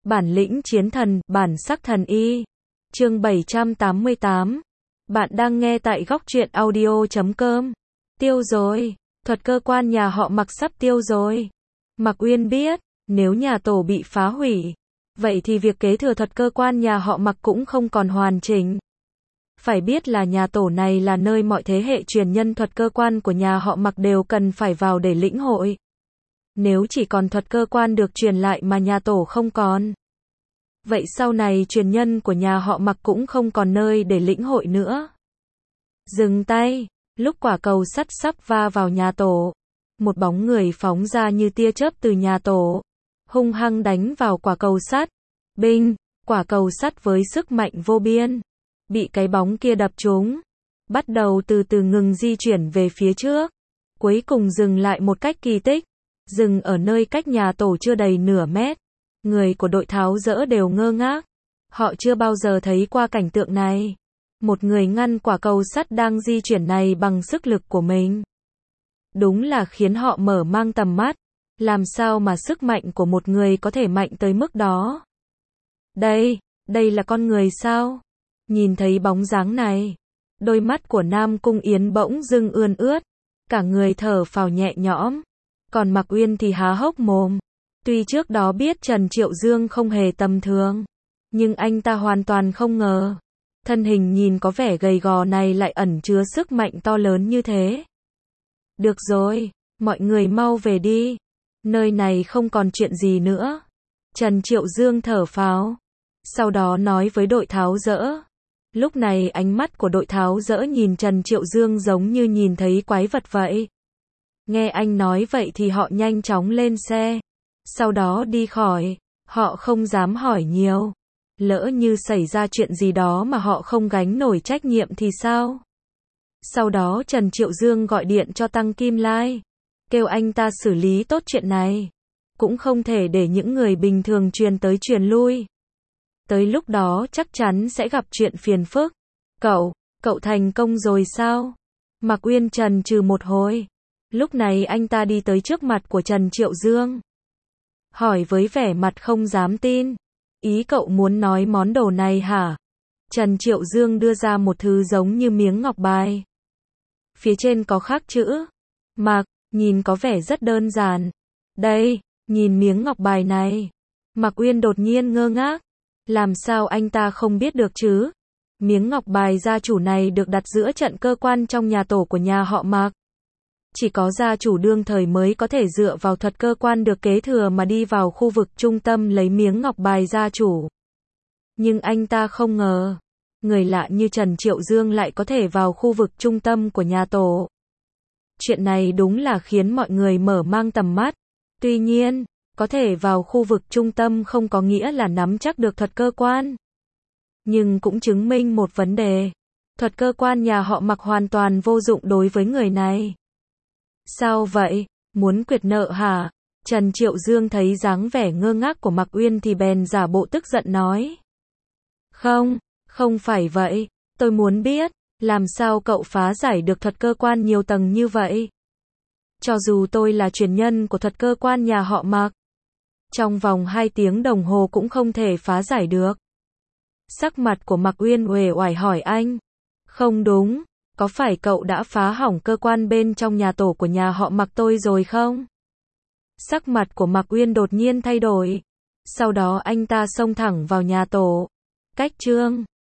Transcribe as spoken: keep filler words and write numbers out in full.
Bản lĩnh chiến thần, bản sắc thần y. Chương bảy trăm tám mươi tám. Bạn đang nghe tại góc truyện audio chấm com. Tiêu rồi, thuật cơ quan nhà họ Mạc sắp tiêu rồi. Mạc Uyên biết, nếu nhà tổ bị phá hủy, vậy thì việc kế thừa thuật cơ quan nhà họ Mạc cũng không còn hoàn chỉnh. Phải biết là nhà tổ này là nơi mọi thế hệ truyền nhân thuật cơ quan của nhà họ Mạc đều cần phải vào để lĩnh hội. Nếu chỉ còn thuật cơ quan được truyền lại mà nhà tổ không còn, vậy sau này truyền nhân của nhà họ Mạc cũng không còn nơi để lĩnh hội nữa. Dừng tay, lúc quả cầu sắt sắp va vào nhà tổ, một bóng người phóng ra như tia chớp từ nhà tổ, hung hăng đánh vào quả cầu sắt. Binh, quả cầu sắt với sức mạnh vô biên, bị cái bóng kia đập trúng, bắt đầu từ từ ngừng di chuyển về phía trước, cuối cùng dừng lại một cách kỳ tích, dừng ở nơi cách nhà tổ chưa đầy nửa mét. Người của đội tháo dỡ đều ngơ ngác, họ chưa bao giờ thấy qua cảnh tượng này. Một người ngăn quả cầu sắt đang di chuyển này bằng sức lực của mình. Đúng là khiến họ mở mang tầm mắt, làm sao mà sức mạnh của một người có thể mạnh tới mức đó. Đây, đây là con người sao? Nhìn thấy bóng dáng này, đôi mắt của Nam Cung Yến bỗng dưng ươn ướt, cả người thở phào nhẹ nhõm, còn Mạc Uyên thì há hốc mồm. Tuy trước đó biết Trần Triệu Dương không hề tầm thường, nhưng anh ta hoàn toàn không ngờ, thân hình nhìn có vẻ gầy gò này lại ẩn chứa sức mạnh to lớn như thế. Được rồi, mọi người mau về đi, nơi này không còn chuyện gì nữa. Trần Triệu Dương thở phào, sau đó nói với đội tháo dỡ. Lúc này ánh mắt của đội tháo dỡ nhìn Trần Triệu Dương giống như nhìn thấy quái vật vậy. Nghe anh nói vậy thì họ nhanh chóng lên xe, sau đó đi khỏi. Họ không dám hỏi nhiều, lỡ như xảy ra chuyện gì đó mà họ không gánh nổi trách nhiệm thì sao? Sau đó Trần Triệu Dương gọi điện cho Tăng Kim Lai, kêu anh ta xử lý tốt chuyện này, cũng không thể để những người bình thường truyền tới truyền lui. Tới lúc đó chắc chắn sẽ gặp chuyện phiền phức. Cậu, cậu thành công rồi sao? Mạc Uyên trần trừ một hồi. Lúc này anh ta đi tới trước mặt của Trần Triệu Dương, hỏi với vẻ mặt không dám tin. Ý cậu muốn nói món đồ này hả? Trần Triệu Dương đưa ra một thứ giống như miếng ngọc bài. Phía trên có khắc chữ Mạc, nhìn có vẻ rất đơn giản. Đây, nhìn miếng ngọc bài này. Mạc Uyên đột nhiên ngơ ngác. Làm sao anh ta không biết được chứ? Miếng ngọc bài gia chủ này được đặt giữa trận cơ quan trong nhà tổ của nhà họ Mạc. Chỉ có gia chủ đương thời mới có thể dựa vào thuật cơ quan được kế thừa mà đi vào khu vực trung tâm lấy miếng ngọc bài gia chủ. Nhưng anh ta không ngờ, người lạ như Trần Triệu Dương lại có thể vào khu vực trung tâm của nhà tổ. Chuyện này đúng là khiến mọi người mở mang tầm mắt. Tuy nhiên, có thể vào khu vực trung tâm không có nghĩa là nắm chắc được thuật cơ quan. Nhưng cũng chứng minh một vấn đề. Thuật cơ quan nhà họ Mạc hoàn toàn vô dụng đối với người này. Sao vậy? Muốn quyệt nợ hả? Trần Triệu Dương thấy dáng vẻ ngơ ngác của Mạc Uyên thì bèn giả bộ tức giận nói. Không, không phải vậy. Tôi muốn biết, làm sao cậu phá giải được thuật cơ quan nhiều tầng như vậy? Cho dù tôi là truyền nhân của thuật cơ quan nhà họ Mạc, trong vòng hai tiếng đồng hồ cũng không thể phá giải được. Sắc mặt của Mạc Uyên uể oải hỏi anh. Không đúng, có phải cậu đã phá hỏng cơ quan bên trong nhà tổ của nhà họ Mạc tôi rồi không? Sắc mặt của Mạc Uyên đột nhiên thay đổi. Sau đó anh ta xông thẳng vào nhà tổ. Cách chương